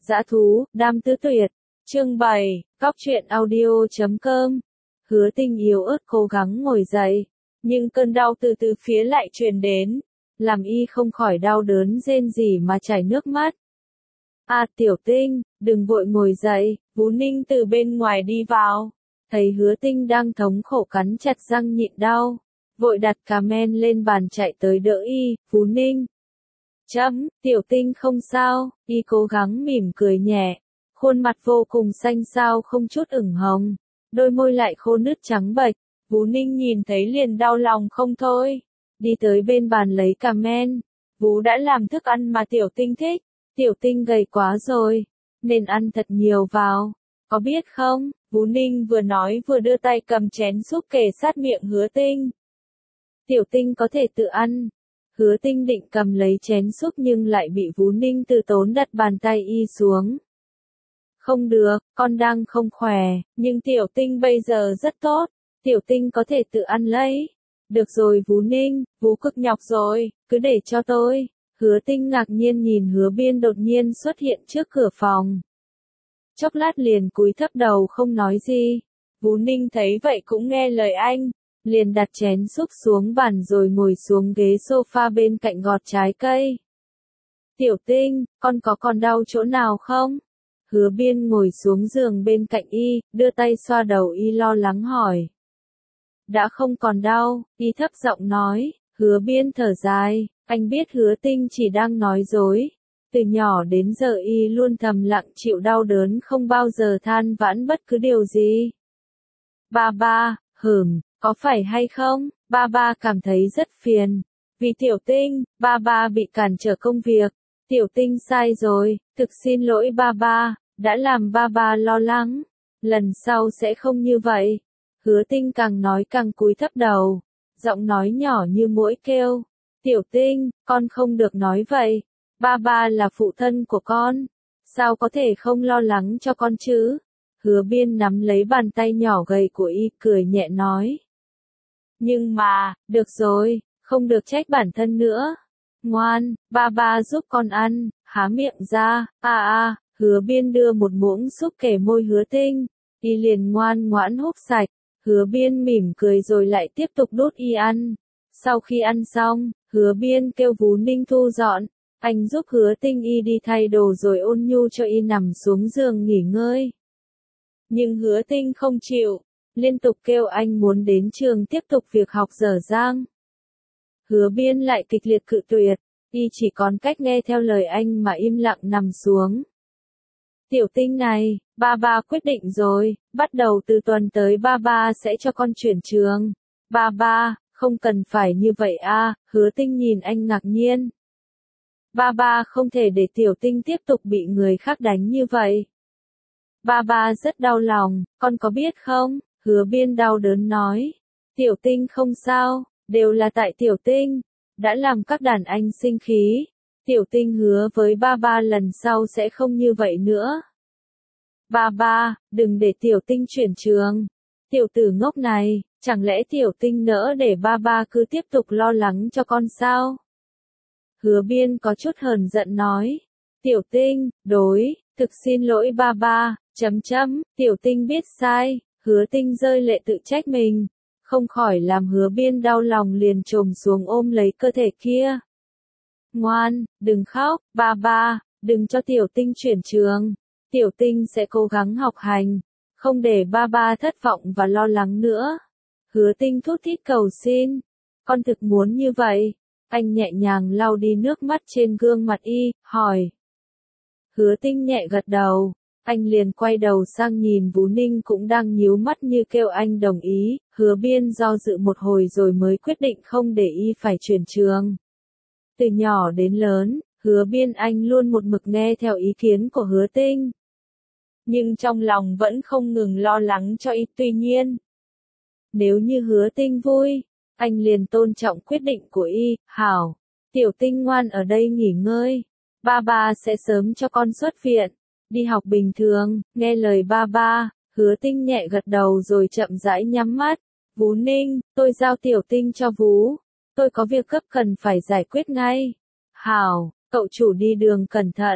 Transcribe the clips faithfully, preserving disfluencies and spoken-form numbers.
Dã thú, đam tứ tuyệt. Chương bảy, Góc truyện audio chấm com. Hứa Tinh yếu ớt cố gắng ngồi dậy, nhưng cơn đau từ từ phía lại truyền đến, làm y không khỏi đau đớn rên rỉ mà chảy nước mắt. À Tiểu Tinh, đừng vội ngồi dậy, Vũ Ninh từ bên ngoài đi vào, thấy Hứa Tinh đang thống khổ cắn chặt răng nhịn đau, vội đặt cà men lên bàn chạy tới đỡ y. Vũ Ninh, chấm, Tiểu Tinh không sao, y cố gắng mỉm cười nhẹ, khuôn mặt vô cùng xanh xao không chút ửng hồng, đôi môi lại khô nứt trắng bệch. Vũ Ninh nhìn thấy liền đau lòng không thôi, đi tới bên bàn lấy cà men. Vũ đã làm thức ăn mà Tiểu Tinh thích, Tiểu Tinh gầy quá rồi, nên ăn thật nhiều vào, có biết không? Vũ Ninh vừa nói vừa đưa tay cầm chén súp kề sát miệng Hứa Tinh. Tiểu Tinh có thể tự ăn. Hứa Tinh định cầm lấy chén súp nhưng lại bị Vũ Ninh từ tốn đặt bàn tay y xuống. Không được, con đang không khỏe, nhưng Tiểu Tinh bây giờ rất tốt, Tiểu Tinh có thể tự ăn lấy. Được rồi Vũ Ninh, Vũ cực nhọc rồi, cứ để cho tôi. Hứa Tinh ngạc nhiên nhìn Hứa Biên đột nhiên xuất hiện trước cửa phòng. Chốc lát liền cúi thấp đầu không nói gì. Vũ Ninh thấy vậy cũng nghe lời anh, liền đặt chén súp xuống bàn rồi ngồi xuống ghế sofa bên cạnh gọt trái cây. Tiểu Tinh, con có còn đau chỗ nào không? Hứa Biên ngồi xuống giường bên cạnh y, đưa tay xoa đầu y lo lắng hỏi. Đã không còn đau, y thấp giọng nói. Hứa Biên thở dài, anh biết Hứa Tinh chỉ đang nói dối. Từ nhỏ đến giờ y luôn thầm lặng chịu đau đớn không bao giờ than vãn bất cứ điều gì. Ba ba, hửm, có phải hay không? Ba ba cảm thấy rất phiền. Vì Tiểu Tinh, ba ba bị cản trở công việc. Tiểu Tinh sai rồi, thực xin lỗi ba ba, đã làm ba ba lo lắng. Lần sau sẽ không như vậy. Hứa Tinh càng nói càng cúi thấp đầu, giọng nói nhỏ như muỗi kêu. Tiểu Tinh, con không được nói vậy. Ba ba là phụ thân của con, sao có thể không lo lắng cho con chứ? Hứa Biên nắm lấy bàn tay nhỏ gầy của y cười nhẹ nói. Nhưng mà, được rồi, không được trách bản thân nữa. Ngoan, ba ba giúp con ăn, há miệng ra. À à, Hứa Biên đưa một muỗng súp kề môi Hứa Tinh, y liền ngoan ngoãn húp sạch. Hứa Biên mỉm cười rồi lại tiếp tục đút y ăn. Sau khi ăn xong, Hứa Biên kêu Vũ Ninh thu dọn, anh giúp Hứa Tinh y đi thay đồ rồi ôn nhu cho y nằm xuống giường nghỉ ngơi. Nhưng Hứa Tinh không chịu, liên tục kêu anh muốn đến trường tiếp tục việc học dở dang. Hứa Biên lại kịch liệt cự tuyệt, y chỉ còn cách nghe theo lời anh mà im lặng nằm xuống. Tiểu Tinh này, ba ba quyết định rồi, bắt đầu từ tuần tới ba ba sẽ cho con chuyển trường. Ba ba, không cần phải như vậy a. Hứa Tinh nhìn anh ngạc nhiên. Ba ba không thể để Tiểu Tinh tiếp tục bị người khác đánh như vậy. Ba ba rất đau lòng, con có biết không? Hứa Biên đau đớn nói. Tiểu Tinh không sao, đều là tại Tiểu Tinh, đã làm các đàn anh sinh khí. Tiểu Tinh hứa với ba ba lần sau sẽ không như vậy nữa. Ba ba, đừng để Tiểu Tinh chuyển trường. Tiểu tử ngốc này, chẳng lẽ Tiểu Tinh nỡ để ba ba cứ tiếp tục lo lắng cho con sao? Hứa Biên có chút hờn giận nói. Tiểu Tinh, đối, thực xin lỗi ba ba, chấm chấm, Tiểu Tinh biết sai. Hứa Tinh rơi lệ tự trách mình, không khỏi làm Hứa Biên đau lòng liền chồm xuống ôm lấy cơ thể kia. Ngoan, đừng khóc, ba ba, đừng cho Tiểu Tinh chuyển trường. Tiểu Tinh sẽ cố gắng học hành, không để ba ba thất vọng và lo lắng nữa. Hứa Tinh thút thít cầu xin. Con thực muốn như vậy. Anh nhẹ nhàng lau đi nước mắt trên gương mặt y, hỏi. Hứa Tinh nhẹ gật đầu. Anh liền quay đầu sang nhìn Vũ Ninh cũng đang nhíu mắt như kêu anh đồng ý. Hứa Biên do dự một hồi rồi mới quyết định không để y phải chuyển trường. Từ nhỏ đến lớn, Hứa Biên anh luôn một mực nghe theo ý kiến của Hứa Tinh. Nhưng trong lòng vẫn không ngừng lo lắng cho y. Tuy nhiên, nếu như Hứa Tinh vui, anh liền tôn trọng quyết định của y. Hảo, Tiểu Tinh ngoan ở đây nghỉ ngơi. Ba ba sẽ sớm cho con xuất viện, đi học bình thường, nghe lời ba ba. Hứa Tinh nhẹ gật đầu rồi chậm rãi nhắm mắt. Vũ Ninh, tôi giao Tiểu Tinh cho Vũ. Tôi có việc gấp cần phải giải quyết ngay. Hảo, cậu chủ đi đường cẩn thận.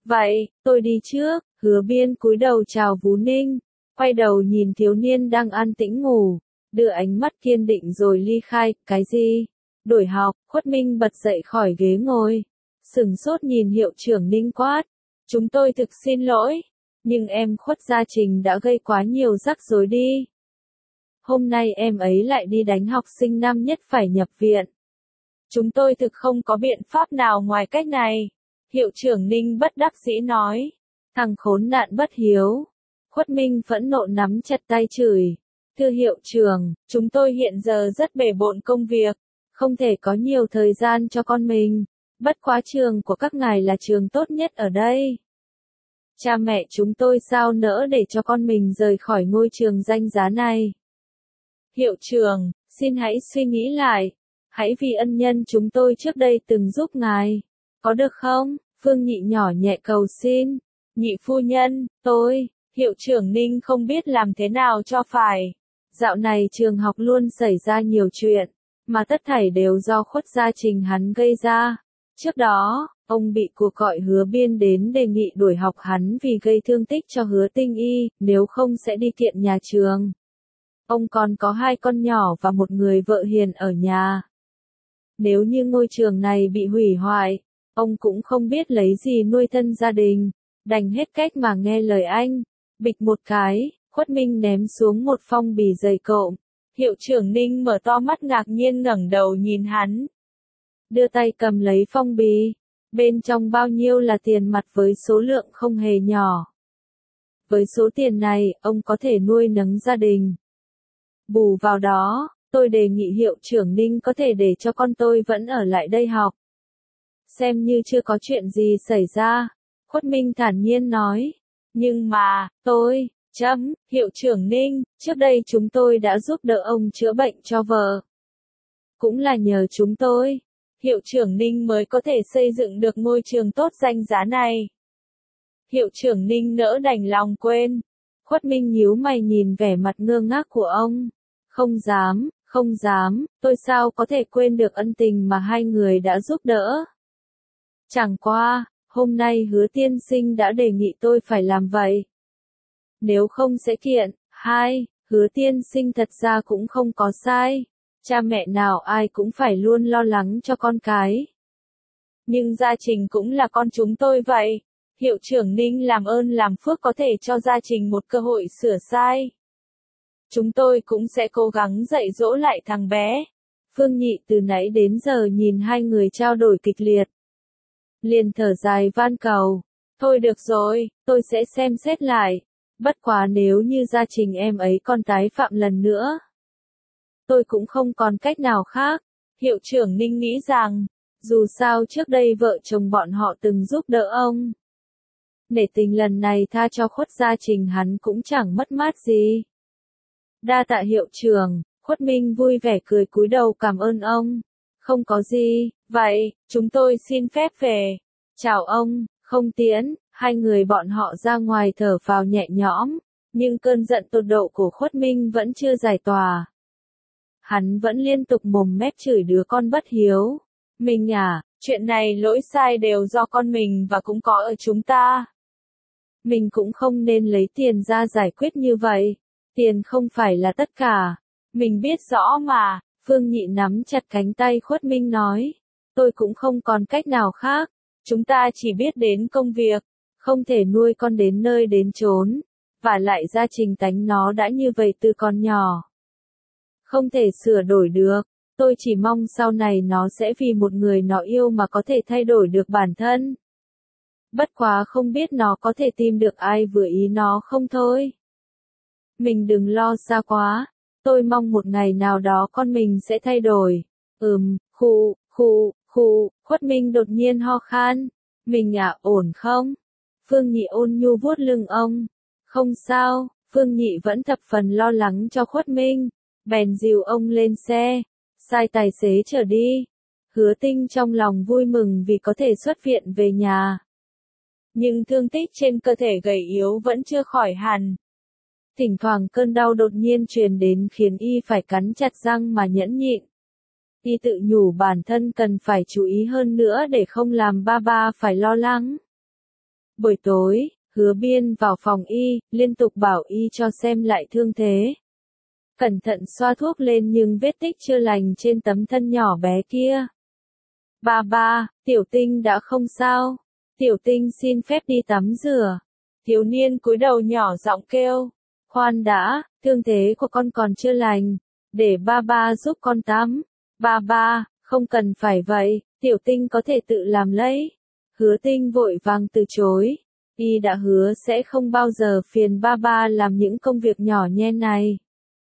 Vậy, tôi đi trước. Hứa Biên cúi đầu chào Vũ Ninh, quay đầu nhìn thiếu niên đang an tĩnh ngủ, đưa ánh mắt kiên định rồi ly khai. Cái gì? Đổi học? Khuất Minh bật dậy khỏi ghế ngồi, sửng sốt nhìn Hiệu trưởng Ninh quát. Chúng tôi thực xin lỗi, nhưng em Khuất Gia Trình đã gây quá nhiều rắc rối đi. Hôm nay em ấy lại đi đánh học sinh năm nhất phải nhập viện. Chúng tôi thực không có biện pháp nào ngoài cách này. Hiệu trưởng Ninh bất đắc dĩ nói. Thằng khốn nạn bất hiếu. Khuất Minh phẫn nộ nắm chặt tay chửi. Thưa hiệu trưởng, chúng tôi hiện giờ rất bề bộn công việc, không thể có nhiều thời gian cho con mình. Bất quá trường của các ngài là trường tốt nhất ở đây. Cha mẹ chúng tôi sao nỡ để cho con mình rời khỏi ngôi trường danh giá này. Hiệu trưởng, xin hãy suy nghĩ lại. Hãy vì ân nhân chúng tôi trước đây từng giúp ngài. Có được không? Phương Nhị nhỏ nhẹ cầu xin. Nhị phu nhân, tôi, hiệu trưởng Ninh không biết làm thế nào cho phải. Dạo này trường học luôn xảy ra nhiều chuyện, mà tất thảy đều do Khuất Gia Trình hắn gây ra. Trước đó, ông bị cuộc gọi Hứa Biên đến đề nghị đuổi học hắn vì gây thương tích cho Hứa Tinh Y, nếu không sẽ đi kiện nhà trường. Ông còn có hai con nhỏ và một người vợ hiền ở nhà. Nếu như ngôi trường này bị hủy hoại, ông cũng không biết lấy gì nuôi thân gia đình, đành hết cách mà nghe lời anh. Bịch một cái, Khuất Minh ném xuống một phong bì dày cộm. Hiệu trưởng Ninh mở to mắt ngạc nhiên ngẩng đầu nhìn hắn. Đưa tay cầm lấy phong bì. Bên trong bao nhiêu là tiền mặt với số lượng không hề nhỏ. Với số tiền này, ông có thể nuôi nấng gia đình. Bù vào đó, tôi đề nghị hiệu trưởng Ninh có thể để cho con tôi vẫn ở lại đây học. Xem như chưa có chuyện gì xảy ra. Khuất Minh thản nhiên nói. Nhưng mà, tôi, chấm, hiệu trưởng Ninh, trước đây chúng tôi đã giúp đỡ ông chữa bệnh cho vợ. Cũng là nhờ chúng tôi, hiệu trưởng Ninh mới có thể xây dựng được ngôi trường tốt danh giá này. Hiệu trưởng Ninh nỡ đành lòng quên. Khuất Minh nhíu mày nhìn vẻ mặt ngơ ngác của ông. Không dám, không dám, tôi sao có thể quên được ân tình mà hai người đã giúp đỡ. Chẳng qua, hôm nay Hứa tiên sinh đã đề nghị tôi phải làm vậy. Nếu không sẽ kiện. Hai, Hứa tiên sinh thật ra cũng không có sai. Cha mẹ nào ai cũng phải luôn lo lắng cho con cái. Nhưng Gia Trình cũng là con chúng tôi vậy. Hiệu trưởng Ninh làm ơn làm phước có thể cho Gia Trình một cơ hội sửa sai. Chúng tôi cũng sẽ cố gắng dạy dỗ lại thằng bé. Phương Nhị từ nãy đến giờ nhìn hai người trao đổi kịch liệt. Liền thở dài van cầu. Thôi được rồi, tôi sẽ xem xét lại. Bất quá nếu như Gia Trình em ấy còn tái phạm lần nữa, tôi cũng không còn cách nào khác. Hiệu trưởng Ninh nghĩ rằng, dù sao trước đây vợ chồng bọn họ từng giúp đỡ ông. Nể tình lần này tha cho Khuất Gia Trình hắn cũng chẳng mất mát gì. Đa tạ hiệu trưởng. Khuất Minh vui vẻ cười cúi đầu cảm ơn ông. Không có gì, vậy, chúng tôi xin phép về. Chào ông, không tiễn. Hai người bọn họ ra ngoài thở phào nhẹ nhõm, nhưng cơn giận tột độ của Khuất Minh vẫn chưa giải tỏa. Hắn vẫn liên tục mồm mép chửi đứa con bất hiếu. Mình à, chuyện này lỗi sai đều do con mình và cũng có ở chúng ta. Mình cũng không nên lấy tiền ra giải quyết như vậy. Tiền không phải là tất cả. Mình biết rõ mà. Phương Nhị nắm chặt cánh tay Khuất Minh nói. Tôi cũng không còn cách nào khác. Chúng ta chỉ biết đến công việc. Không thể nuôi con đến nơi đến chốn. Và lại Gia Trình tánh nó đã như vậy từ con nhỏ. Không thể sửa đổi được. Tôi chỉ mong sau này nó sẽ vì một người nó yêu mà có thể thay đổi được bản thân. Bất quá không biết nó có thể tìm được ai vừa ý nó không thôi. Mình đừng lo xa quá. Tôi mong một ngày nào đó con mình sẽ thay đổi. Ừm, khu, khu, khu, Khuất Minh đột nhiên ho khan. Mình à, ổn không? Phương Nhị ôn nhu vuốt lưng ông. Không sao, Phương Nhị vẫn thập phần lo lắng cho Khuất Minh. Bèn dìu ông lên xe. Sai tài xế chở đi. Hứa Tinh trong lòng vui mừng vì có thể xuất viện về nhà. Nhưng thương tích trên cơ thể gầy yếu vẫn chưa khỏi hẳn. Thỉnh thoảng cơn đau đột nhiên truyền đến khiến y phải cắn chặt răng mà nhẫn nhịn. Y tự nhủ bản thân cần phải chú ý hơn nữa để không làm ba ba phải lo lắng. Buổi tối, Hứa Biên vào phòng y, liên tục bảo y cho xem lại thương thế. Cẩn thận xoa thuốc lên nhưng vết tích chưa lành trên tấm thân nhỏ bé kia. Ba ba, Tiểu Tinh đã không sao. Tiểu Tinh xin phép đi tắm rửa. Thiếu niên cúi đầu nhỏ giọng kêu. Khoan đã, thương thế của con còn chưa lành. Để ba ba giúp con tắm. Ba ba, không cần phải vậy, Tiểu Tinh có thể tự làm lấy. Hứa Tinh vội vàng từ chối. Y đã hứa sẽ không bao giờ phiền ba ba làm những công việc nhỏ nhen này.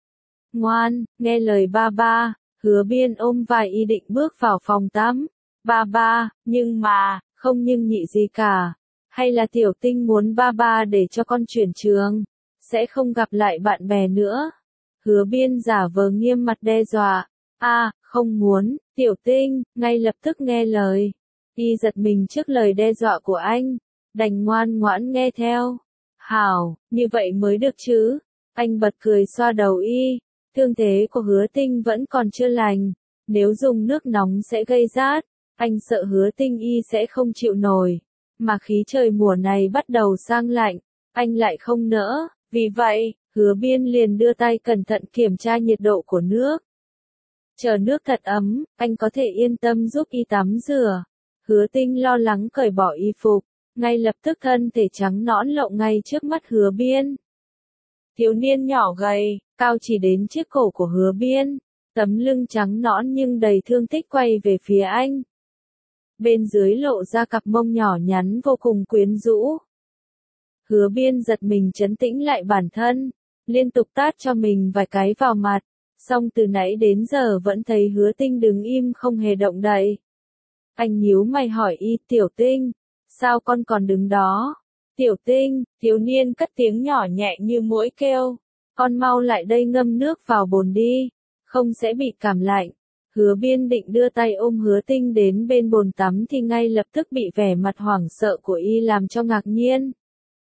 Ngoan, nghe lời ba ba. Hứa Biên ôm vai y định bước vào phòng tắm. Ba ba, nhưng mà, không nhưng nhị gì cả. Hay là Tiểu Tinh muốn ba ba để cho con chuyển trường, sẽ không gặp lại bạn bè nữa. Hứa Biên giả vờ nghiêm mặt đe dọa. A, không muốn, Tiểu Tinh, ngay lập tức nghe lời. Y giật mình trước lời đe dọa của anh, đành ngoan ngoãn nghe theo. Hảo, như vậy mới được chứ. Anh bật cười xoa đầu y. Thương thế của Hứa Tinh vẫn còn chưa lành. Nếu dùng nước nóng sẽ gây rát. Anh sợ Hứa Tinh y sẽ không chịu nổi. Mà khí trời mùa này bắt đầu sang lạnh. Anh lại không nỡ. Vì vậy, Hứa Biên liền đưa tay cẩn thận kiểm tra nhiệt độ của nước. Chờ nước thật ấm, anh có thể yên tâm giúp y tắm rửa. Hứa Tinh lo lắng cởi bỏ y phục. Ngay lập tức thân thể trắng nõn lộ ngay trước mắt Hứa Biên. Thiếu niên nhỏ gầy, cao chỉ đến chiếc cổ của Hứa Biên. Tấm lưng trắng nõn nhưng đầy thương tích quay về phía anh. Bên dưới lộ ra cặp mông nhỏ nhắn vô cùng quyến rũ. Hứa Biên giật mình trấn tĩnh lại bản thân, liên tục tát cho mình vài cái vào mặt, song từ nãy đến giờ vẫn thấy Hứa Tinh đứng im không hề động đậy. Anh nhíu mày hỏi y, Tiểu Tinh, sao con còn đứng đó? Tiểu Tinh, thiếu niên cất tiếng nhỏ nhẹ như muỗi kêu, con mau lại đây ngâm nước vào bồn đi, không sẽ bị cảm lạnh. Hứa Biên định đưa tay ôm Hứa Tinh đến bên bồn tắm thì ngay lập tức bị vẻ mặt hoảng sợ của y làm cho ngạc nhiên.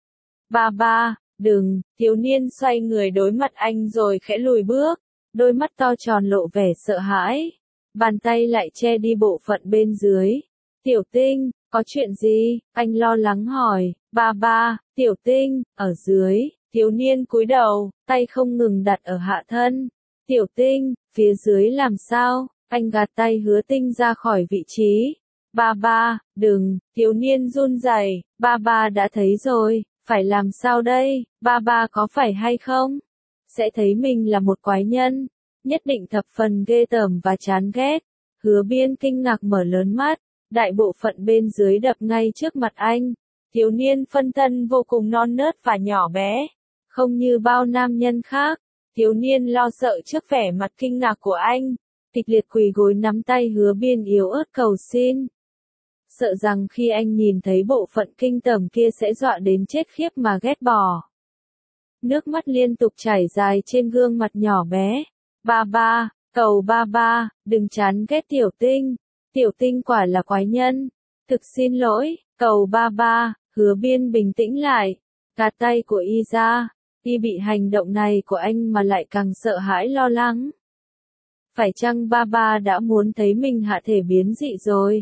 Ba ba, đừng, thiếu niên xoay người đối mặt anh rồi khẽ lùi bước, đôi mắt to tròn lộ vẻ sợ hãi, bàn tay lại che đi bộ phận bên dưới. Tiểu Tinh, có chuyện gì? Anh lo lắng hỏi. Ba ba, Tiểu Tinh, ở dưới, thiếu niên cúi đầu, tay không ngừng đặt ở hạ thân. Tiểu Tinh, phía dưới làm sao? Anh gạt tay Hứa Tinh ra khỏi vị trí. Ba ba, đừng, thiếu niên run rẩy. Ba ba đã thấy rồi, phải làm sao đây? Ba ba có phải hay không? Sẽ thấy mình là một quái nhân, nhất định thập phần ghê tởm và chán ghét. Hứa Biên kinh ngạc mở lớn mắt, đại bộ phận bên dưới đập ngay trước mặt anh. Thiếu niên phân thân vô cùng non nớt và nhỏ bé, không như bao nam nhân khác. Thiếu niên lo sợ trước vẻ mặt kinh ngạc của anh, kịch liệt quỳ gối nắm tay Hứa Biên yếu ớt cầu xin. Sợ rằng khi anh nhìn thấy bộ phận kinh tởm kia sẽ dọa đến chết khiếp mà ghét bỏ. Nước mắt liên tục chảy dài trên gương mặt nhỏ bé. Ba ba, cầu ba ba, đừng chán ghét Tiểu Tinh. Tiểu Tinh quả là quái nhân. Thực xin lỗi, cầu ba ba. Hứa Biên bình tĩnh lại, gạt tay của y ra. Y bị hành động này của anh mà lại càng sợ hãi lo lắng. Phải chăng ba ba đã muốn thấy mình hạ thể biến dị rồi?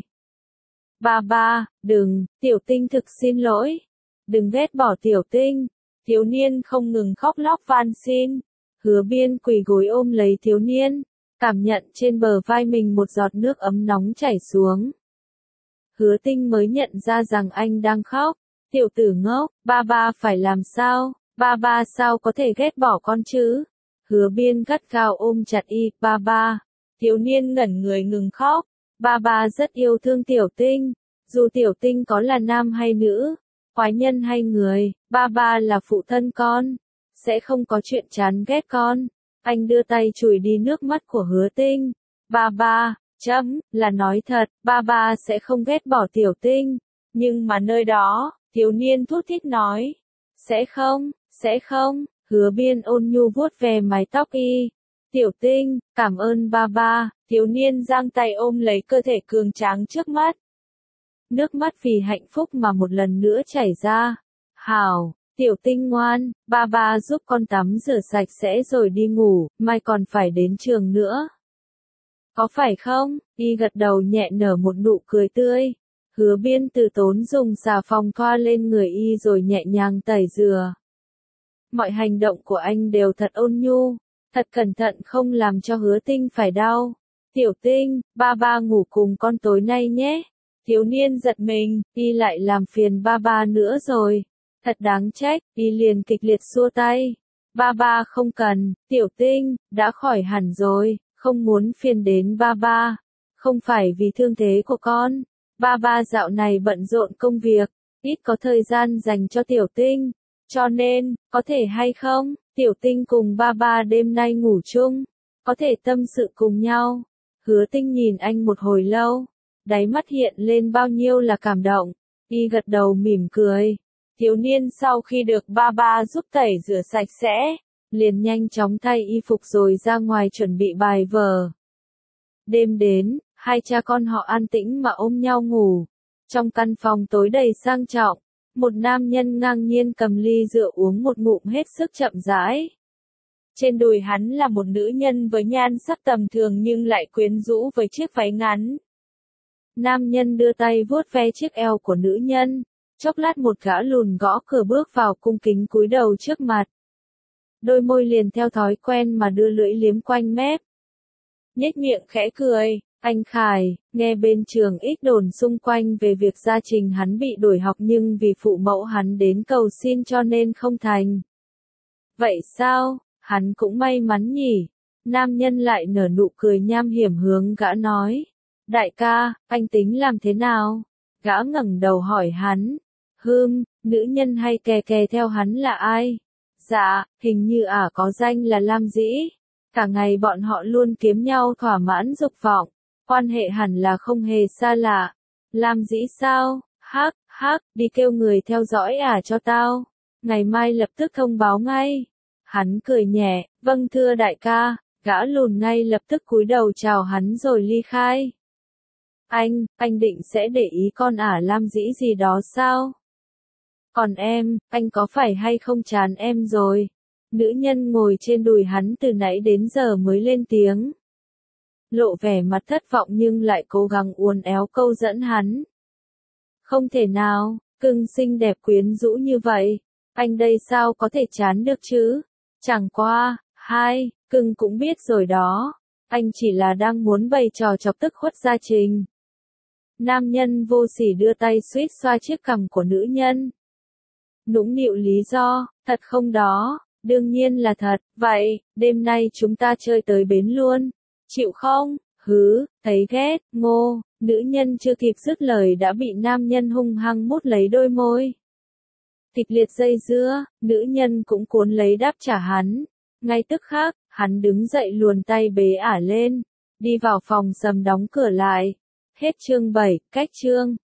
Ba ba, đừng, Tiểu Tinh thực xin lỗi. Đừng ghét bỏ Tiểu Tinh. Thiếu niên không ngừng khóc lóc van xin. Hứa Biên quỳ gối ôm lấy thiếu niên, cảm nhận trên bờ vai mình một giọt nước ấm nóng chảy xuống. Hứa Tinh mới nhận ra rằng anh đang khóc. Tiểu tử ngốc, ba ba phải làm sao? Ba ba sao có thể ghét bỏ con chứ? Hứa Biên gắt gao ôm chặt y. Ba ba. Thiếu niên ngẩn người ngừng khóc. Ba ba rất yêu thương Tiểu Tinh. Dù Tiểu Tinh có là nam hay nữ, quái nhân hay người, ba ba là phụ thân con, sẽ không có chuyện chán ghét con. Anh đưa tay chùi đi nước mắt của Hứa Tinh. Ba ba, chấm, là nói thật, ba ba sẽ không ghét bỏ Tiểu Tinh. Nhưng mà nơi đó, thiếu niên thút thít nói. Sẽ không, sẽ không, Hứa Biên ôn nhu vuốt về mái tóc y. Tiểu Tinh, cảm ơn ba ba. Thiếu niên giang tay ôm lấy cơ thể cường tráng trước mắt. Nước mắt vì hạnh phúc mà một lần nữa chảy ra. Hảo, Tiểu Tinh ngoan, ba ba giúp con tắm rửa sạch sẽ rồi đi ngủ, mai còn phải đến trường nữa. Có phải không? Y gật đầu nhẹ nở một nụ cười tươi. Hứa Biên từ tốn dùng xà phòng thoa lên người y rồi nhẹ nhàng tẩy rửa. Mọi hành động của anh đều thật ôn nhu, thật cẩn thận không làm cho Hứa Tinh phải đau. Tiểu Tinh, ba ba ngủ cùng con tối nay nhé. Thiếu niên giật mình, y lại làm phiền ba ba nữa rồi. Thật đáng trách, y liền kịch liệt xua tay. Ba ba không cần, Tiểu Tinh, đã khỏi hẳn rồi, không muốn phiền đến ba ba. Không phải vì thương thế của con. Ba ba dạo này bận rộn công việc, ít có thời gian dành cho Tiểu Tinh. Cho nên, có thể hay không, Tiểu Tinh cùng ba ba đêm nay ngủ chung, có thể tâm sự cùng nhau. Hứa Tinh nhìn anh một hồi lâu, đáy mắt hiện lên bao nhiêu là cảm động, y gật đầu mỉm cười. Thiếu niên sau khi được ba ba giúp tẩy rửa sạch sẽ, liền nhanh chóng thay y phục rồi ra ngoài chuẩn bị bài vở. Đêm đến, hai cha con họ an tĩnh mà ôm nhau ngủ. Trong căn phòng tối đầy sang trọng, một nam nhân ngang nhiên cầm ly rượu uống một ngụm hết sức chậm rãi. Trên đùi hắn là một nữ nhân với nhan sắc tầm thường nhưng lại quyến rũ với chiếc váy ngắn. Nam nhân đưa tay vuốt ve chiếc eo của nữ nhân, chốc lát một gã lùn gõ cửa bước vào cung kính cúi đầu trước mặt. Đôi môi liền theo thói quen mà đưa lưỡi liếm quanh mép. Nhếch miệng khẽ cười, anh Khải, nghe bên trường ít đồn xung quanh về việc gia trình hắn bị đuổi học nhưng vì phụ mẫu hắn đến cầu xin cho nên không thành. Vậy sao, hắn cũng may mắn nhỉ? Nam nhân lại nở nụ cười nham hiểm hướng gã nói. Đại ca, anh tính làm thế nào? Gã ngẩng đầu hỏi hắn. Hừm, nữ nhân hay kè kè theo hắn là ai? Dạ, hình như ả có danh là Lam Dĩ. Cả ngày bọn họ luôn kiếm nhau thỏa mãn dục vọng. Quan hệ hẳn là không hề xa lạ. Lam Dĩ sao? Hắc, hắc, đi kêu người theo dõi ả cho tao. Ngày mai lập tức thông báo ngay. Hắn cười nhẹ, vâng thưa đại ca. Gã lùn ngay lập tức cúi đầu chào hắn rồi ly khai. Anh, anh định sẽ để ý con ả Lam Dĩ gì đó sao? Còn em, anh có phải hay không chán em rồi? Nữ nhân ngồi trên đùi hắn từ nãy đến giờ mới lên tiếng. Lộ vẻ mặt thất vọng nhưng lại cố gắng uốn éo câu dẫn hắn. Không thể nào, cưng xinh đẹp quyến rũ như vậy, anh đây sao có thể chán được chứ? Chẳng qua, hai, cưng cũng biết rồi đó, anh chỉ là đang muốn bày trò chọc tức khuất gia trình. Nam nhân vô sỉ đưa tay suýt xoa chiếc cằm của nữ nhân. Nũng nịu lý do, thật không đó, đương nhiên là thật, vậy, đêm nay chúng ta chơi tới bến luôn, chịu không, hứ, thấy ghét, ngô, nữ nhân chưa kịp dứt lời đã bị nam nhân hung hăng mút lấy đôi môi. Kịch liệt dây dưa, nữ nhân cũng cuốn lấy đáp trả hắn, ngay tức khắc, hắn đứng dậy luồn tay bế ả lên, đi vào phòng sầm đóng cửa lại. Hết chương bảy, cách chương.